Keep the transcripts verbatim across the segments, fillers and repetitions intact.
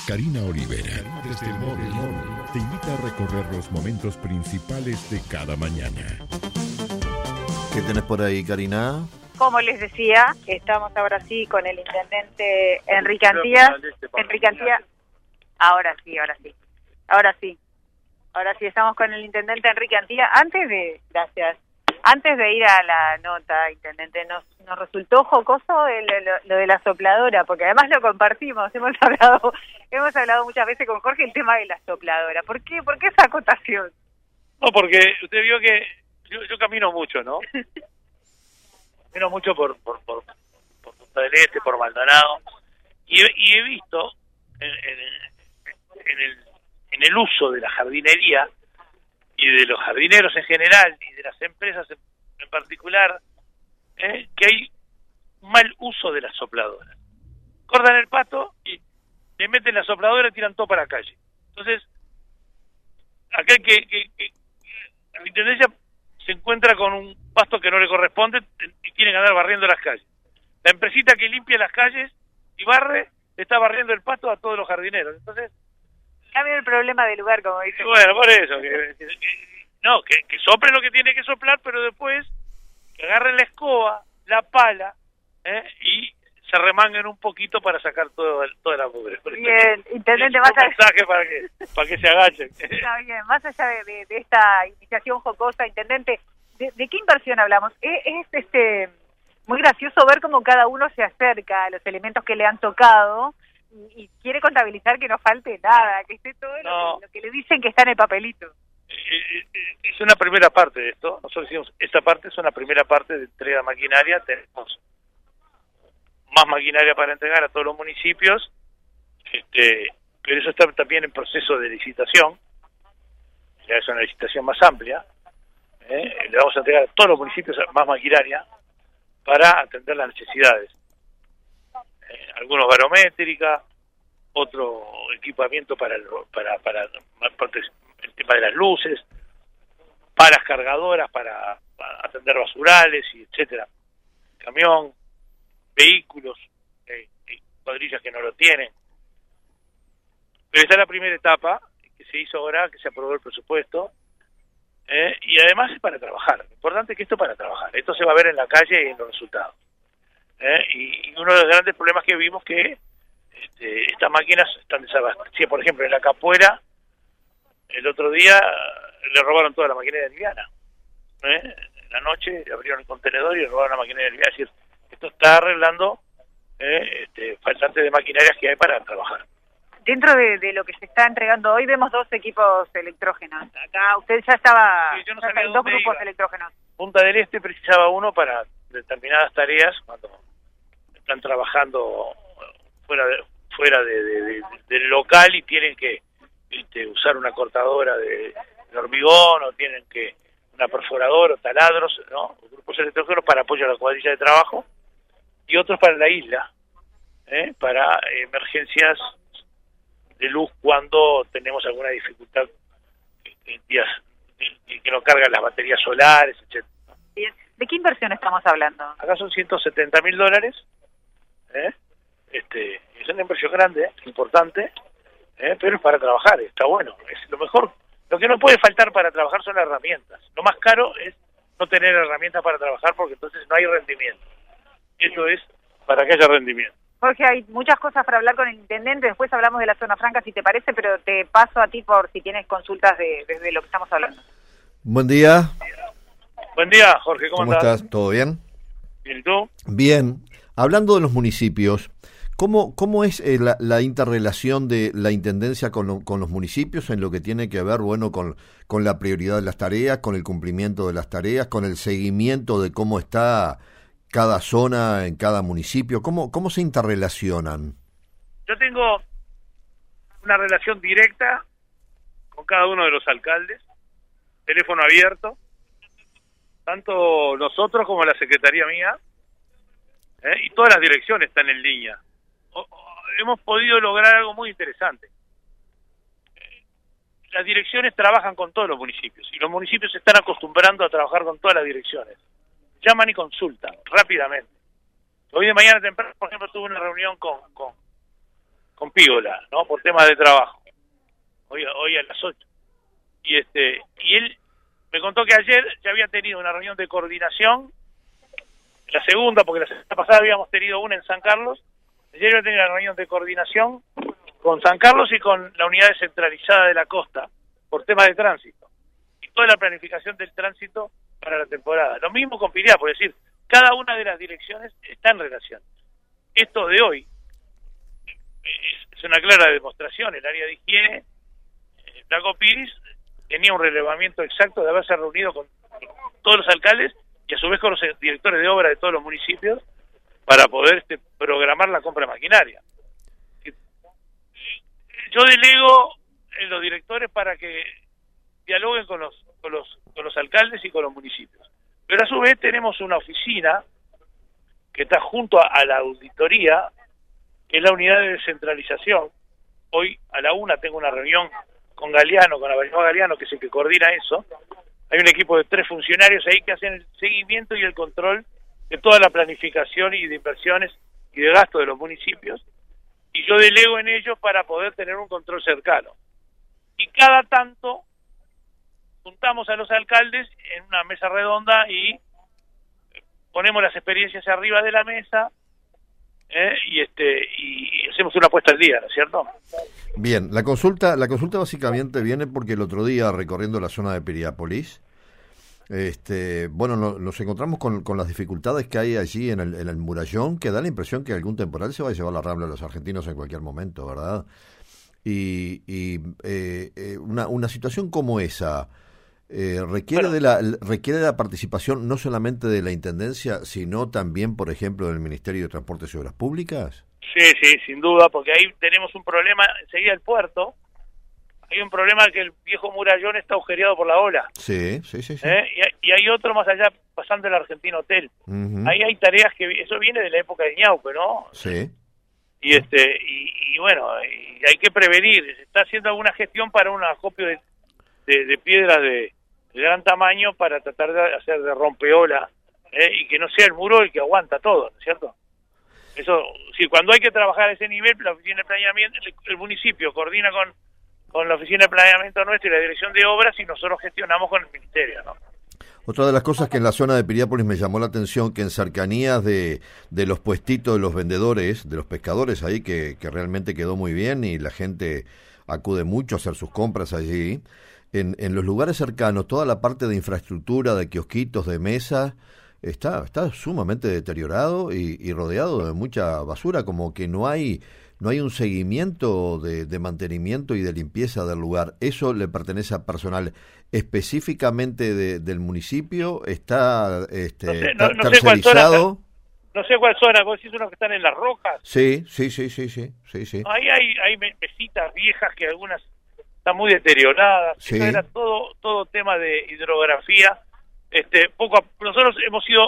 Karina Olivera, desde el móvil, te invita a recorrer los momentos principales de cada mañana. ¿Qué tenés por ahí, Karina? Como les decía, estamos ahora sí con el intendente Enrique Antía. Enrique Antía, ahora sí, ahora sí, ahora sí, ahora sí estamos con el intendente Enrique Antía. Antes de, gracias, antes de ir a la nota, intendente, nos, nos resultó jocoso el, lo, lo de la sopladora, porque además lo compartimos, hemos hablado, hemos hablado muchas veces con Jorge el tema de la sopladora. ¿Por qué, por qué esa acotación? No, porque usted vio que yo, yo camino mucho, ¿no? Camino mucho por por, por, por Punta del Este, por Maldonado, y, y he visto en, en, en, el, en el uso de la jardinería y de los jardineros en general y de las empresas en, en particular, ¿eh? que hay mal uso de las sopladoras. Cortan el pasto y le meten la sopladora y tiran todo para la calle. Entonces, aquel que, que, que, que la intendencia se encuentra con un pasto que no le corresponde y tiene que andar barriendo las calles. La empresita que limpia las calles y barre, está barriendo el pasto a todos los jardineros. Entonces, cambia el problema del lugar, como dice. Bueno, por eso. Que, que, que, no, que, que sople lo que tiene que soplar, pero después que agarren la escoba, la pala, ¿eh? y se remanguen un poquito para sacar todo el, toda la mugre. Bien, intendente, más allá... mensaje para que, para que se agachen. Está bien, más allá de, de, de esta iniciación jocosa, intendente, ¿de, de qué inversión hablamos? Es, es este muy gracioso ver cómo cada uno se acerca a los elementos que le han tocado y, y quiere contabilizar que no falte nada, que esté todo no. lo, que, lo que le dicen que está en el papelito. Es una primera parte de esto. Nosotros decimos, esta parte es una primera parte de entrega de maquinaria. Tenemos más maquinaria para entregar a todos los municipios, este, pero eso está también en proceso de licitación. Ya es una licitación más amplia. ¿eh? Le vamos a entregar a todos los municipios más maquinaria para atender las necesidades. Eh, algunos barométrica, otro equipamiento para el, para, para, para el tema de las luces, palas cargadoras para, para atender basurales, y etcétera. Camión, vehículos, eh, eh, cuadrillas que no lo tienen. Pero esta es la primera etapa que se hizo ahora, que se aprobó el presupuesto, eh, y además es para trabajar. Lo importante es que esto es para trabajar. Esto se va a ver en la calle y en los resultados. Eh, y, y uno de los grandes problemas que vimos que este, estas máquinas están desabastecidas. Por ejemplo, en la Capuera, el otro día le robaron toda la maquinaria liviana. ¿eh? En la noche abrieron el contenedor y le robaron la maquinaria liviana. Es decir, esto está arreglando eh, este, faltantes de maquinarias que hay para trabajar. Dentro de, de lo que se está entregando hoy vemos dos equipos electrógenos. Acá usted ya estaba, sí, yo no ya sabía hay dos grupos iba. electrógenos. Punta del Este precisaba uno para determinadas tareas cuando están trabajando fuera de, fuera de, de, de, del local y tienen que este, usar una cortadora de, de hormigón o tienen que una perforadora o taladros, ¿no? Grupos electrógenos para apoyo a la cuadrilla de trabajo y otros para la isla, ¿eh? para emergencias de luz cuando tenemos alguna dificultad en días que, que no cargan las baterías solares, etcétera. Bien. ¿De qué inversión estamos hablando? Acá son ciento setenta mil dólares, ¿eh? este, es una inversión grande, importante, ¿eh? pero es para trabajar, está bueno, es lo mejor. Lo que no puede faltar para trabajar son las herramientas. Lo más caro es no tener herramientas para trabajar porque entonces no hay rendimiento. Eso es para que haya rendimiento. Jorge, hay muchas cosas para hablar con el intendente, después hablamos de la zona franca si te parece, pero te paso a ti por si tienes consultas de, desde lo que estamos hablando. Buen día. Buen día, Jorge, ¿cómo, ¿Cómo estás? estás? ¿Todo bien? Bien, ¿y tú? Bien. Hablando de los municipios, ¿cómo, cómo es eh, la, la interrelación de la intendencia con, lo, con los municipios en lo que tiene que ver, bueno, con, con la prioridad de las tareas, con el cumplimiento de las tareas, con el seguimiento de cómo está cada zona en cada municipio? ¿Cómo, cómo se interrelacionan? Yo tengo una relación directa con cada uno de los alcaldes, teléfono abierto, tanto nosotros como la secretaría mía, ¿eh? y todas las direcciones están en línea. O, o, hemos podido lograr algo muy interesante. Eh, las direcciones trabajan con todos los municipios y los municipios se están acostumbrando a trabajar con todas las direcciones. Llaman y consultan rápidamente. Hoy de mañana temprano, por ejemplo, tuve una reunión con, con, con con Pígola, ¿no? Por temas de trabajo. Hoy, hoy a las ocho. Y este, y él me contó que ayer ya había tenido una reunión de coordinación, la segunda, porque la semana pasada habíamos tenido una en San Carlos, ayer había tenido una reunión de coordinación con San Carlos y con la unidad descentralizada de la costa, por temas de tránsito, y toda la planificación del tránsito para la temporada. Lo mismo con Piriápolis, por decir, cada una de las direcciones está en relación. Esto de hoy es, es una clara demostración, el área de higiene, el Flaco Piris, tenía un relevamiento exacto de haberse reunido con todos los alcaldes y a su vez con los directores de obra de todos los municipios para poder este, programar la compra de maquinaria. Yo delego en los directores para que dialoguen con los, con los, con los alcaldes y con los municipios. Pero a su vez tenemos una oficina que está junto a, a la auditoría, que es la unidad de descentralización. Hoy a la una tengo una reunión con Galeano, con Averno Galeano, que es el que coordina eso. Hay un equipo de tres funcionarios ahí que hacen el seguimiento y el control de toda la planificación y de inversiones y de gasto de los municipios, y yo delego en ellos para poder tener un control cercano. Y cada tanto juntamos a los alcaldes en una mesa redonda y ponemos las experiencias arriba de la mesa, ¿eh? y este y hacemos una puesta al día, ¿no es cierto? Bien, la consulta la consulta básicamente viene porque el otro día, recorriendo la zona de Piriápolis, este, bueno, no, nos encontramos con, con las dificultades que hay allí en el, en el murallón, que da la impresión que algún temporal se va a llevar la Rambla a los argentinos en cualquier momento, ¿verdad? Y, y eh, eh, una, una situación como esa eh, requiere, bueno, de la, requiere de la participación no solamente de la Intendencia, sino también, por ejemplo, del Ministerio de Transportes y Obras Públicas. Sí, sí, sin duda, porque ahí tenemos un problema, enseguida el puerto, hay un problema que el viejo murallón está agujereado por la ola. Sí, sí, sí. sí. ¿Eh? Y, hay, y hay otro más allá, pasando el Argentino Hotel. Uh-huh. Ahí hay tareas que, eso viene de la época de Ñauque, ¿no? Sí. Y este y, y bueno, y hay que prevenir, se está haciendo alguna gestión para un acopio de, de, de piedras de, de gran tamaño para tratar de hacer de rompeola, ¿eh? Y que no sea el muro el que aguanta todo, ¿no es cierto? Eso, sí, cuando hay que trabajar a ese nivel, la oficina de planeamiento, el, el municipio coordina con, con la oficina de planeamiento nuestra y la dirección de obras, y nosotros gestionamos con el ministerio, ¿no? Otra de las cosas que en la zona de Piriápolis me llamó la atención, que en cercanías de, de los puestitos de los vendedores, de los pescadores ahí, que, que realmente quedó muy bien y la gente acude mucho a hacer sus compras allí, en, en los lugares cercanos, toda la parte de infraestructura, de kiosquitos, de mesas, está está sumamente deteriorado y, y rodeado de mucha basura, como que no hay no hay un seguimiento de, de mantenimiento y de limpieza del lugar. ¿Eso le pertenece a personal específicamente de, del municipio? ¿Está este, no sé, no, no tercerizado? Sé zona, no sé cuál zona, vos decís unos que están en las rocas. Sí, sí, sí, sí, sí, sí, sí. Ahí hay, hay mesitas viejas que algunas están muy deterioradas. Sí. Eso era todo, todo tema de hidrografía. Este, poco a, nosotros hemos ido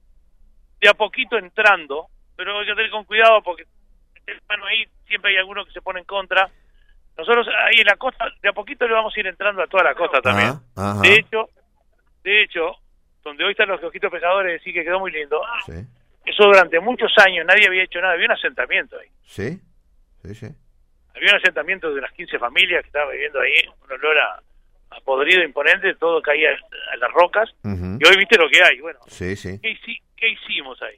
de a poquito entrando, pero hay que tener con cuidado porque bueno, ahí siempre hay algunos que se ponen en contra. Nosotros ahí en la costa de a poquito le vamos a ir entrando a toda la costa también. Ajá, ajá. De hecho, de hecho, donde hoy están los kiosquitos pescadores, sí que quedó muy lindo. Sí. Eso durante muchos años nadie había hecho nada, había un asentamiento ahí. Sí, sí, sí. Había un asentamiento de unas quince familias que estaban viviendo ahí, un olor a, a podrido imponente, todo caía a las rocas. Uh-huh. Y hoy viste lo que hay. Bueno, sí, sí. ¿qué, ¿qué hicimos ahí?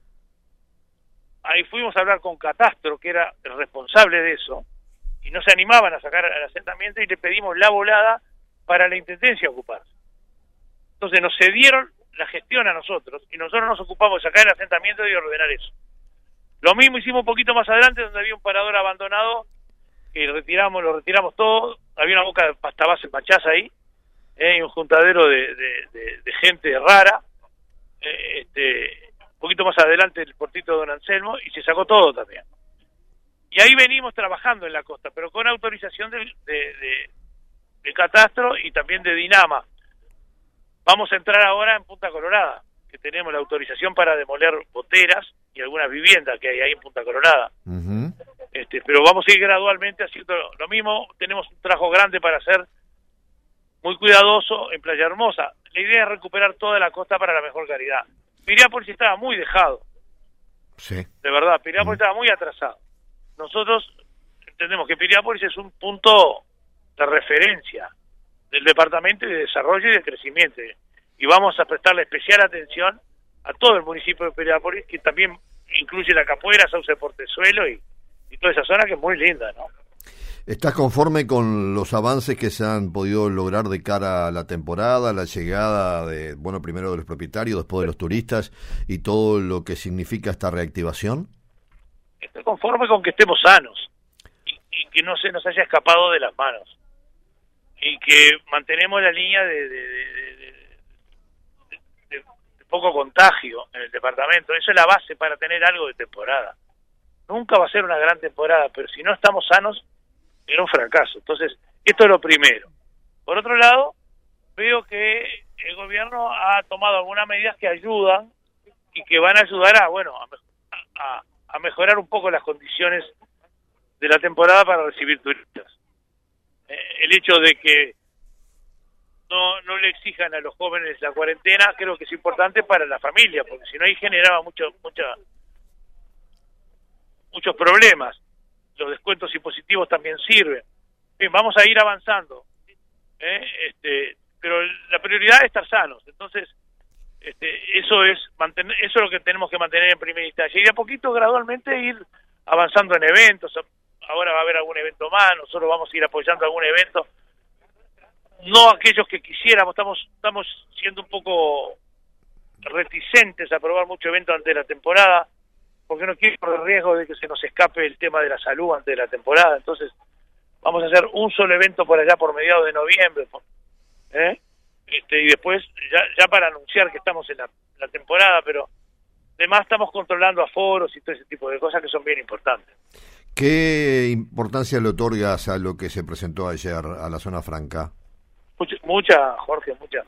Ahí fuimos a hablar con Catastro, que era el responsable de eso, y no se animaban a sacar al asentamiento, y le pedimos la volada para la Intendencia ocuparse. Entonces nos cedieron la gestión a nosotros, y nosotros nos ocupamos de sacar el asentamiento y ordenar eso. Lo mismo hicimos un poquito más adelante, donde había un parador abandonado, que retiramos, lo retiramos todo, había una boca de pasta base en Pachaza ahí, eh, y un juntadero de, de, de, de gente rara, eh, este... un poquito más adelante el portito de Don Anselmo, y se sacó todo también. Y ahí venimos trabajando en la costa, pero con autorización de, de, de, de Catastro y también de Dinama. Vamos a entrar ahora en Punta Colorada, que tenemos la autorización para demoler boteras y algunas viviendas que hay ahí en Punta Colorada. Uh-huh. Este, pero vamos a ir gradualmente haciendo lo mismo. Tenemos un trabajo grande para hacer, muy cuidadoso, en Playa Hermosa. La idea es recuperar toda la costa para la mejor calidad. Piriápolis estaba muy dejado. Sí. De verdad, Piriápolis uh-huh. estaba muy atrasado. Nosotros entendemos que Piriápolis es un punto de referencia del departamento y de desarrollo y de crecimiento. Y vamos a prestarle especial atención a todo el municipio de Piriápolis, que también incluye la Capuera, Sauce Portezuelo y, y toda esa zona que es muy linda, ¿no? ¿Estás conforme con los avances que se han podido lograr de cara a la temporada, la llegada de, bueno, primero de los propietarios, después de los turistas y todo lo que significa esta reactivación? Estoy conforme con que estemos sanos y, y que no se nos haya escapado de las manos y que mantenemos la línea de, de, de, de, de, de, de poco contagio en el departamento. Eso es la base para tener algo de temporada. Nunca va a ser una gran temporada, pero si no estamos sanos, era un fracaso. Entonces, esto es lo primero. Por otro lado, veo que el gobierno ha tomado algunas medidas que ayudan y que van a ayudar a, bueno, a, a, a mejorar un poco las condiciones de la temporada para recibir turistas. Eh, el hecho de que no no le exijan a los jóvenes la cuarentena creo que es importante para la familia, porque si no ahí generaba mucho, mucha, muchos problemas. Los descuentos impositivos también sirven. Bien, vamos a ir avanzando, ¿eh? este, pero la prioridad es estar sanos. Entonces, este, eso es mantener, eso es lo que tenemos que mantener en primera instancia y de a poquito, gradualmente, ir avanzando en eventos. Ahora va a haber algún evento más, nosotros vamos a ir apoyando algún evento. No aquellos que quisiéramos, estamos estamos siendo un poco reticentes a probar mucho evento antes de la temporada, porque no quiero correr riesgo de que se nos escape el tema de la salud antes de la temporada. Entonces, vamos a hacer un solo evento por allá por mediados de noviembre, ¿eh? este, y después ya, ya para anunciar que estamos en la, la temporada, pero además estamos controlando aforos y todo ese tipo de cosas que son bien importantes. ¿Qué importancia le otorgas a lo que se presentó ayer a la zona franca? Mucha, mucha Jorge, mucha.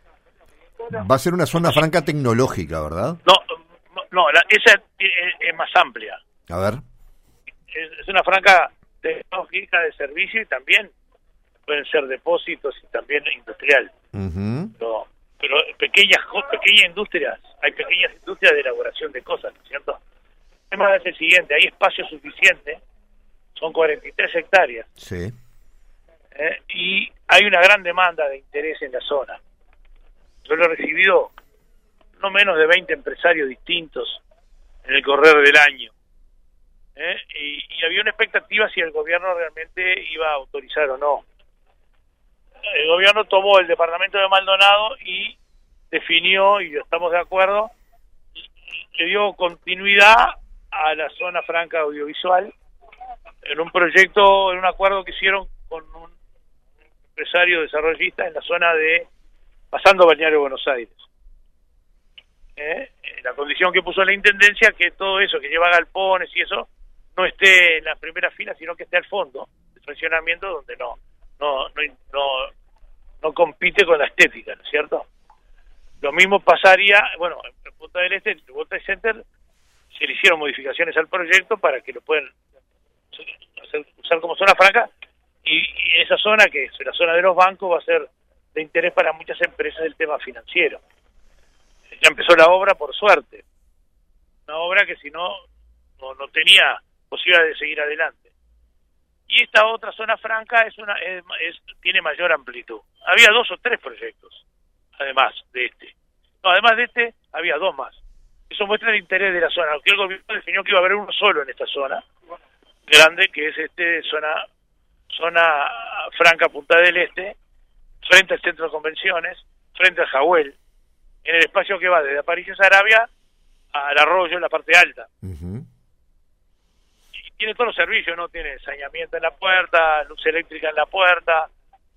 Va a ser una zona franca tecnológica, ¿verdad? No, no, la, esa es, es más amplia. A ver. Es, es una franca tecnológica de servicio y también pueden ser depósitos y también industrial. Uh-huh. Pero, pero pequeñas pequeñas industrias, hay pequeñas industrias de elaboración de cosas, ¿no es cierto? El tema es el siguiente, hay espacio suficiente, son cuarenta y tres hectáreas. Sí. ¿eh? Y hay una gran demanda de interés en la zona. Yo lo he recibido no menos de veinte empresarios distintos en el correr del año. ¿eh? Y, y había una expectativa si el gobierno realmente iba a autorizar o no. El gobierno tomó el departamento de Maldonado y definió, y estamos de acuerdo, le dio continuidad a la zona franca audiovisual en un proyecto, en un acuerdo que hicieron con un empresario desarrollista en la zona de pasando Balneario Buenos Aires. ¿Eh? La condición que puso la Intendencia que todo eso que lleva galpones y eso no esté en la primera fila, sino que esté al fondo de funcionamiento, donde no no no no, no compite con la estética, ¿no es cierto? Lo mismo pasaría, bueno, en Punta del Este, en el World Trade Center, se le hicieron modificaciones al proyecto para que lo puedan hacer, usar como zona franca, y, y esa zona, que es la zona de los bancos, va a ser de interés para muchas empresas del tema financiero. Ya empezó la obra, por suerte. Una obra que si no, no, no tenía posibilidad de seguir adelante. Y esta otra zona franca es una es, es, tiene mayor amplitud. Había dos o tres proyectos, además de este. No, además de este, había dos más. Eso muestra el interés de la zona. Aunque el gobierno definió que iba a haber uno solo en esta zona grande, que es este zona zona franca Punta del Este, frente al centro de convenciones, frente al Jahuel, en el espacio que va desde Aparicio Saravia al arroyo en la parte alta. Uh-huh. Y tiene todos los servicios, ¿no? Tiene saneamiento en la puerta, luz eléctrica en la puerta,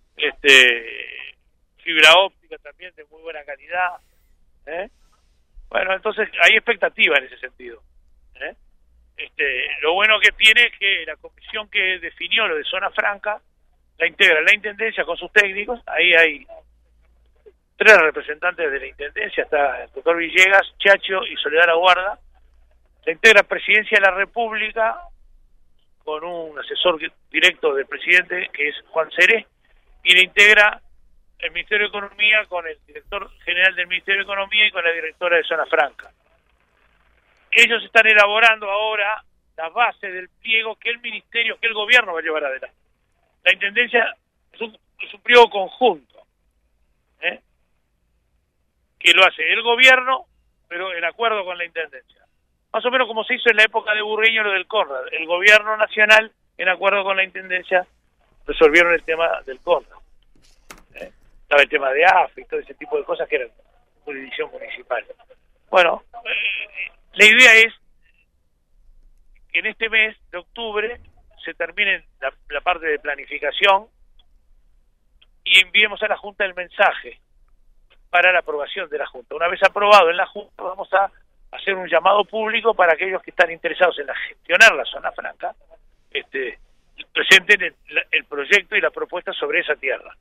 este fibra óptica también de muy buena calidad. ¿eh? Bueno, entonces hay expectativa en ese sentido. ¿eh? Este, lo bueno que tiene es que la comisión que definió lo de zona franca la integra la Intendencia con sus técnicos. Ahí hay tres representantes de la Intendencia, está el doctor Villegas, Chacho y Soledad La Guarda. La integra Presidencia de la República con un asesor directo del presidente, que es Juan Seré, y la integra el Ministerio de Economía con el director general del Ministerio de Economía y con la directora de Zona Franca. Ellos están elaborando ahora la base del pliego que el ministerio, que el gobierno va a llevar adelante. La intendencia es un, es un pliego conjunto, ¿eh? que lo hace el gobierno, pero en acuerdo con la intendencia. Más o menos como se hizo en la época de Burgueño lo del Conrad. El gobierno nacional, en acuerdo con la intendencia, resolvieron el tema del Conrad. ¿Eh? Estaba el tema de A F y todo ese tipo de cosas que eran jurisdicción municipal. Bueno, eh, la idea es que en este mes de octubre se termine la, la parte de planificación y enviemos a la Junta el mensaje para la aprobación de la Junta. Una vez aprobado en la Junta, vamos a hacer un llamado público para aquellos que están interesados en la, gestionar la zona franca, este, presenten el, el proyecto y la propuesta sobre esa tierra.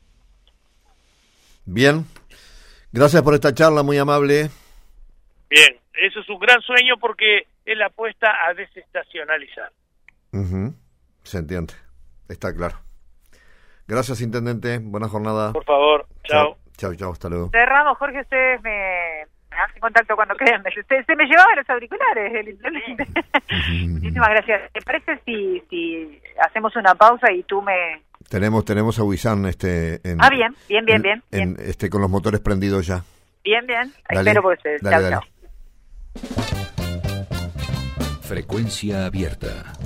Bien, gracias por esta charla, muy amable. Bien, eso es un gran sueño porque es la apuesta a desestacionalizar. Uh-huh. Se entiende, está claro. Gracias, intendente, buena jornada. Por favor, chao. Chao, chao, hasta luego. Cerramos, Jorge, ustedes me, me hacen contacto cuando quieran. Se, se me llevaban los auriculares, el intendente. Muchísimas gracias. ¿Te parece si, si hacemos una pausa y tú me... Tenemos tenemos a Wisan este en, ah, bien, bien, bien, en, bien, en, bien. este con los motores prendidos ya. Bien, bien. Dale, Espero por ustedes. Dale, Chao, dale. chao. Frecuencia abierta.